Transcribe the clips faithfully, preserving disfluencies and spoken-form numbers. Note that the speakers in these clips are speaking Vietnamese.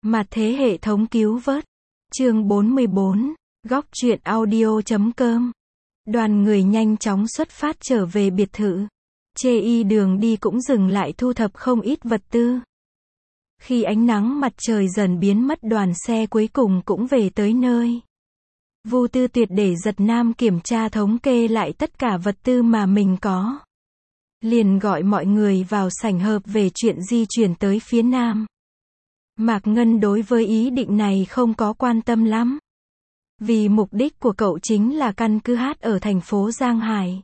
Mặt thế hệ thống cứu vớt. Chương bốn mươi bốn, góc truyện audio chấm com. Đoàn người nhanh chóng xuất phát trở về biệt thự. Chê y đường đi cũng dừng lại thu thập không ít vật tư. Khi ánh nắng mặt trời dần biến mất, đoàn xe cuối cùng cũng về tới nơi. Vu Tư Tuyệt để Giật Nam kiểm tra thống kê lại tất cả vật tư mà mình có. Liền gọi mọi người vào sảnh họp về chuyện di chuyển tới phía Nam. Mạc Ngân đối với ý định này không có quan tâm lắm. Vì mục đích của cậu chính là căn cứ hát ở thành phố Giang Hải.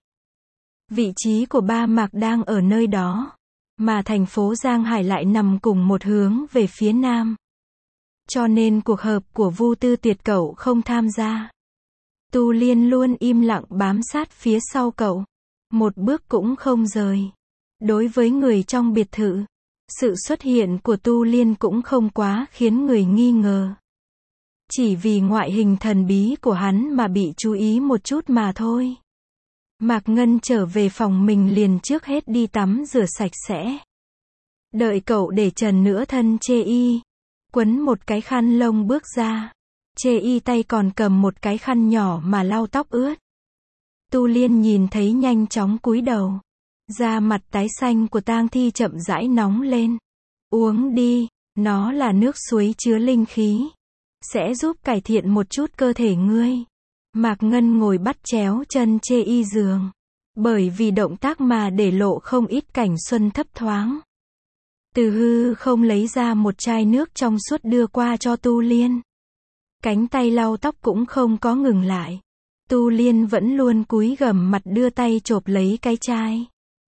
Vị trí của ba Mạc đang ở nơi đó. Mà thành phố Giang Hải lại nằm cùng một hướng về phía Nam. Cho nên cuộc họp của Vu Tư Tuyệt cậu không tham gia. Tu Liên luôn im lặng bám sát phía sau cậu. Một bước cũng không rời. Đối với người trong biệt thự, sự xuất hiện của Tu Liên cũng không quá khiến người nghi ngờ. Chỉ vì ngoại hình thần bí của hắn mà bị chú ý một chút mà thôi. Mạc Ngân trở về phòng mình liền trước hết đi tắm rửa sạch sẽ. Đợi cậu để trần nửa thân Chê y. Quấn một cái khăn lông bước ra. Chê y tay còn cầm một cái khăn nhỏ mà lau tóc ướt. Tu Liên nhìn thấy nhanh chóng cúi đầu. Da mặt tái xanh của tang thi chậm rãi nóng lên. Uống đi, nó là nước suối chứa linh khí. Sẽ giúp cải thiện một chút cơ thể ngươi. Mạc Ngân ngồi bắt chéo chân Chê y giường. Bởi vì động tác mà để lộ không ít cảnh xuân thấp thoáng. Từ hư không lấy ra một chai nước trong suốt đưa qua cho Tu Liên. Cánh tay lau tóc cũng không có ngừng lại. Tu Liên vẫn luôn cúi gằm mặt đưa tay chộp lấy cái chai.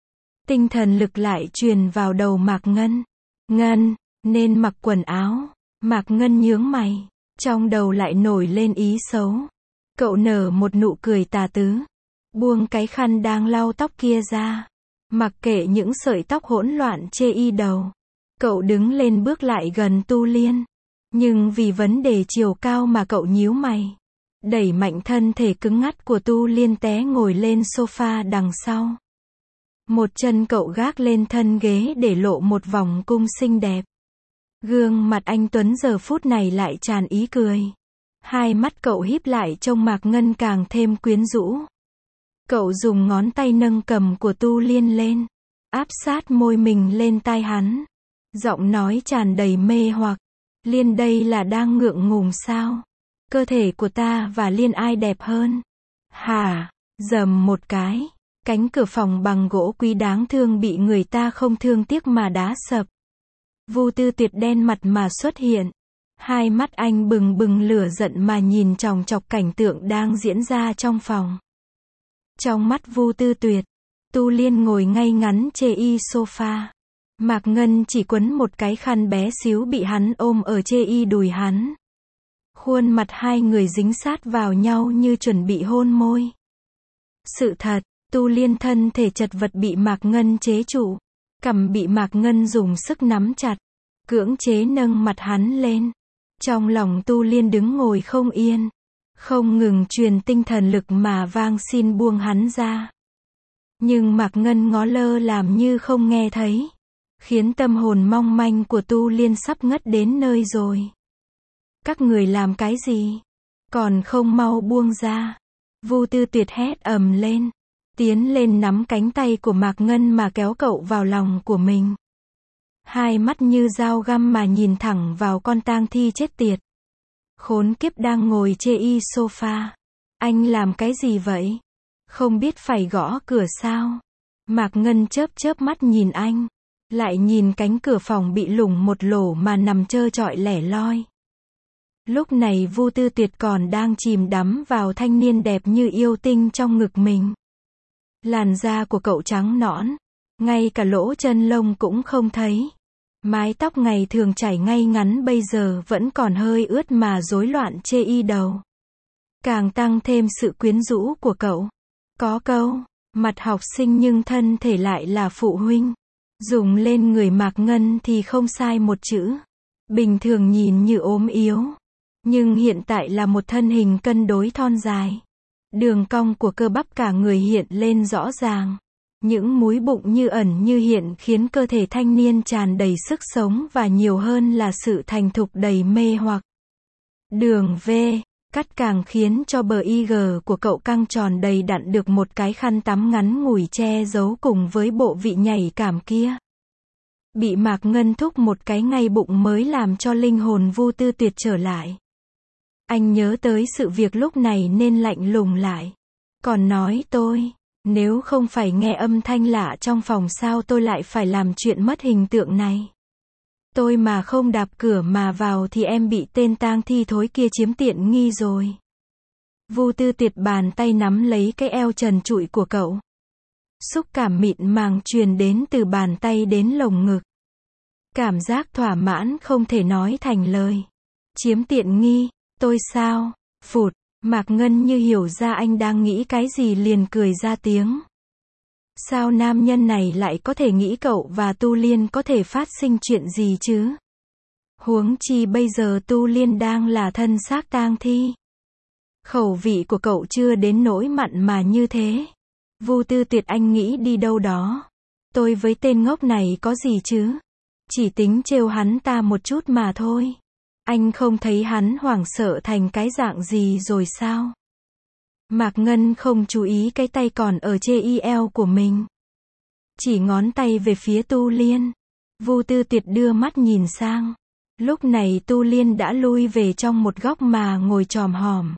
Tinh thần lực lại truyền vào đầu Mạc Ngân. Ngân, nên mặc quần áo. Mạc Ngân nhướng mày. Trong đầu lại nổi lên ý xấu. Cậu nở một nụ cười tà tứ. Buông cái khăn đang lau tóc kia ra. Mặc kệ những sợi tóc hỗn loạn Chê y đầu. Cậu đứng lên bước lại gần Tu Liên. Nhưng vì vấn đề chiều cao mà cậu nhíu mày. Đẩy mạnh thân thể cứng ngắc của Tu Liên té ngồi lên sofa đằng sau. Một chân cậu gác lên thân ghế để lộ một vòng cung xinh đẹp. Gương mặt anh Tuấn giờ phút này lại tràn ý cười. Hai mắt cậu híp lại trông Mạc Ngân càng thêm quyến rũ. Cậu dùng ngón tay nâng cầm của Tu Liên lên. Áp sát môi mình lên tai hắn. Giọng nói tràn đầy mê hoặc. Liên, đây là đang ngượng ngùng sao? Cơ thể của ta và Liên ai đẹp hơn? Hả? Dầm một cái. Cánh cửa phòng bằng gỗ quý đáng thương bị người ta không thương tiếc mà đá sập. Vu Tư Tuyệt đen mặt mà xuất hiện. Hai mắt anh bừng bừng lửa giận mà nhìn chòng chọc cảnh tượng đang diễn ra trong phòng. Trong mắt Vu Tư Tuyệt, Tu Liên ngồi ngay ngắn Chê y sofa. Mạc Ngân chỉ quấn một cái khăn bé xíu bị hắn ôm ở Chê y đùi hắn. Khuôn mặt hai người dính sát vào nhau như chuẩn bị hôn môi. Sự thật, Tu Liên thân thể chật vật bị Mạc Ngân chế trụ. Cằm bị Mạc Ngân dùng sức nắm chặt. Cưỡng chế nâng mặt hắn lên. Trong lòng Tu Liên đứng ngồi không yên. Không ngừng truyền tinh thần lực mà vang xin buông hắn ra. Nhưng Mạc Ngân ngó lơ làm như không nghe thấy. Khiến tâm hồn mong manh của Tu Liên sắp ngất đến nơi rồi. Các người làm cái gì? Còn không mau buông ra. Vu Tư Tuyệt hét ầm lên. Tiến lên nắm cánh tay của Mạc Ngân mà kéo cậu vào lòng của mình. Hai mắt như dao găm mà nhìn thẳng vào con tang thi chết tiệt. Khốn kiếp đang ngồi Chê y sofa. Anh làm cái gì vậy? Không biết phải gõ cửa sao? Mạc Ngân chớp chớp mắt nhìn anh. Lại nhìn cánh cửa phòng bị lủng một lỗ mà nằm trơ trọi lẻ loi. Lúc này Vu Tư Tuyệt còn đang chìm đắm vào thanh niên đẹp như yêu tinh trong ngực mình. Làn da của cậu trắng nõn. Ngay cả lỗ chân lông cũng không thấy. Mái tóc ngày thường chảy ngay ngắn bây giờ vẫn còn hơi ướt mà rối loạn Chê y đầu. Càng tăng thêm sự quyến rũ của cậu. Có câu, mặt học sinh nhưng thân thể lại là phụ huynh. Dùng lên người Mạc Ngân thì không sai một chữ. Bình thường nhìn như ốm yếu. Nhưng hiện tại là một thân hình cân đối thon dài. Đường cong của cơ bắp cả người hiện lên rõ ràng. Những múi bụng như ẩn như hiện khiến cơ thể thanh niên tràn đầy sức sống và nhiều hơn là sự thành thục đầy mê hoặc. Đường V. Cắt càng khiến cho bờ i giê của cậu căng tròn đầy đặn được một cái khăn tắm ngắn ngủi che giấu cùng với bộ vị nhạy cảm kia. Bị Mạc Ngân thúc một cái ngay bụng mới làm cho linh hồn Vu Tư Tuyệt trở lại. Anh nhớ tới sự việc lúc này nên lạnh lùng lại. Còn nói tôi, nếu không phải nghe âm thanh lạ trong phòng sao tôi lại phải làm chuyện mất hình tượng này. Tôi mà không đạp cửa mà vào thì em bị tên tang thi thối kia chiếm tiện nghi rồi. Vu Tư Tuyệt bàn tay nắm lấy cái eo trần trụi của cậu. Xúc cảm mịn màng truyền đến từ bàn tay đến lồng ngực. Cảm giác thỏa mãn không thể nói thành lời. Chiếm tiện nghi, tôi sao? Phụt, Mạc Ngân như hiểu ra anh đang nghĩ cái gì liền cười ra tiếng. Sao nam nhân này lại có thể nghĩ cậu và Tu Liên có thể phát sinh chuyện gì chứ? Huống chi bây giờ Tu Liên đang là thân xác tang thi. Khẩu vị của cậu chưa đến nỗi mặn mà như thế. Vu Tư Tuyệt, anh nghĩ đi đâu đó. Tôi với tên ngốc này có gì chứ? Chỉ tính trêu hắn ta một chút mà thôi. Anh không thấy hắn hoảng sợ thành cái dạng gì rồi sao? Mạc Ngân không chú ý cái tay còn ở chê y eo của mình. Chỉ ngón tay về phía Tu Liên. Vu Tư Tuyệt đưa mắt nhìn sang. Lúc này Tu Liên đã lui về trong một góc mà ngồi chòm hòm.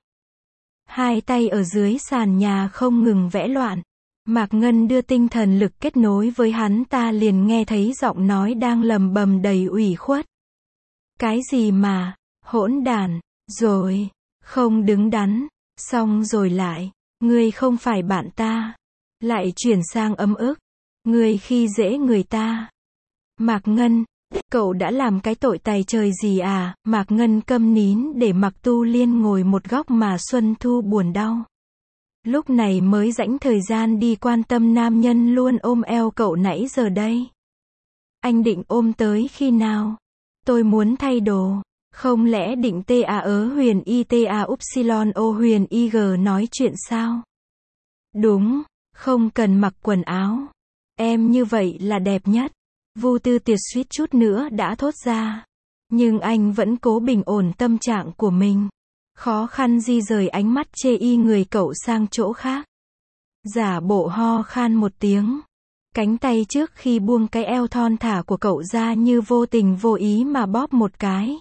Hai tay ở dưới sàn nhà không ngừng vẽ loạn. Mạc Ngân đưa tinh thần lực kết nối với hắn ta liền nghe thấy giọng nói đang lầm bầm đầy ủy khuất. Cái gì mà, hỗn đản, rồi, không đứng đắn, xong rồi lại, ngươi không phải bạn ta. Lại chuyển sang ấm ức, ngươi khi dễ người ta. Mạc Ngân, cậu đã làm cái tội tày trời gì à? Mạc Ngân câm nín để mặc Tu Liên ngồi một góc mà Xuân Thu buồn đau. Lúc này mới rảnh thời gian đi quan tâm nam nhân luôn ôm eo cậu nãy giờ đây. Anh định ôm tới khi nào? Tôi muốn thay đồ. Không lẽ định ta ớ huyền i ta upsilon o huyền ig nói chuyện sao? Đúng, không cần mặc quần áo. Em như vậy là đẹp nhất. Vu Tư Tuyệt suýt chút nữa đã thốt ra. Nhưng anh vẫn cố bình ổn tâm trạng của mình. Khó khăn di rời ánh mắt chê y người cậu sang chỗ khác. Giả bộ ho khan một tiếng. Cánh tay trước khi buông cái eo thon thả của cậu ra như vô tình vô ý mà bóp một cái.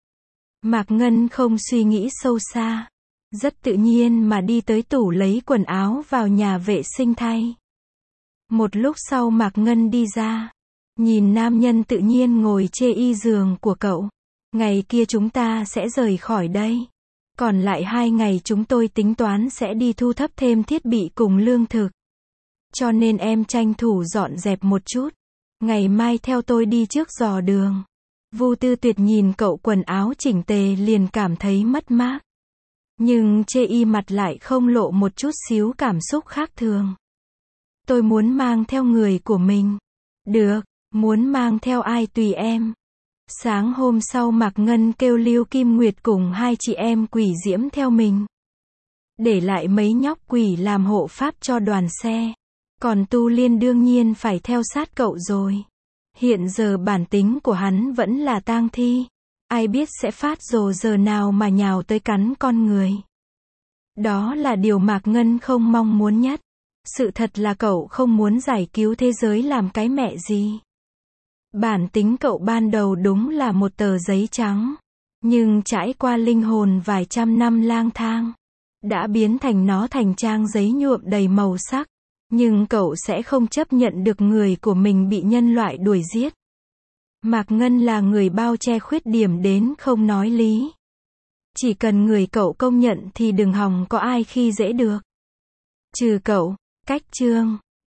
Mạc Ngân không suy nghĩ sâu xa. Rất tự nhiên mà đi tới tủ lấy quần áo vào nhà vệ sinh thay. Một lúc sau Mạc Ngân đi ra. Nhìn nam nhân tự nhiên ngồi chê y giường của cậu. Ngày kia chúng ta sẽ rời khỏi đây. Còn lại hai ngày chúng tôi tính toán sẽ đi thu thập thêm thiết bị cùng lương thực. Cho nên em tranh thủ dọn dẹp một chút. Ngày mai theo tôi đi trước dò đường. Vu Tư Tuyệt nhìn cậu quần áo chỉnh tề liền cảm thấy mất mát. Nhưng chê y mặt lại không lộ một chút xíu cảm xúc khác thường. Tôi muốn mang theo người của mình. Được, muốn mang theo ai tùy em. Sáng hôm sau Mạc Ngân kêu Lưu Kim Nguyệt cùng hai chị em quỷ diễm theo mình. Để lại mấy nhóc quỷ làm hộ pháp cho đoàn xe. Còn Tu Liên đương nhiên phải theo sát cậu rồi. Hiện giờ bản tính của hắn vẫn là tang thi. Ai biết sẽ phát rồ giờ nào mà nhào tới cắn con người. Đó là điều Mạc Ngân không mong muốn nhất. Sự thật là cậu không muốn giải cứu thế giới làm cái mẹ gì. Bản tính cậu ban đầu đúng là một tờ giấy trắng. Nhưng trải qua linh hồn vài trăm năm lang thang. Đã biến thành nó thành trang giấy nhuộm đầy màu sắc. Nhưng cậu sẽ không chấp nhận được người của mình bị nhân loại đuổi giết. Mạc Ngân là người bao che khuyết điểm đến không nói lý. Chỉ cần người cậu công nhận thì đừng hòng có ai khi dễ được. Trừ cậu, Cách Trương.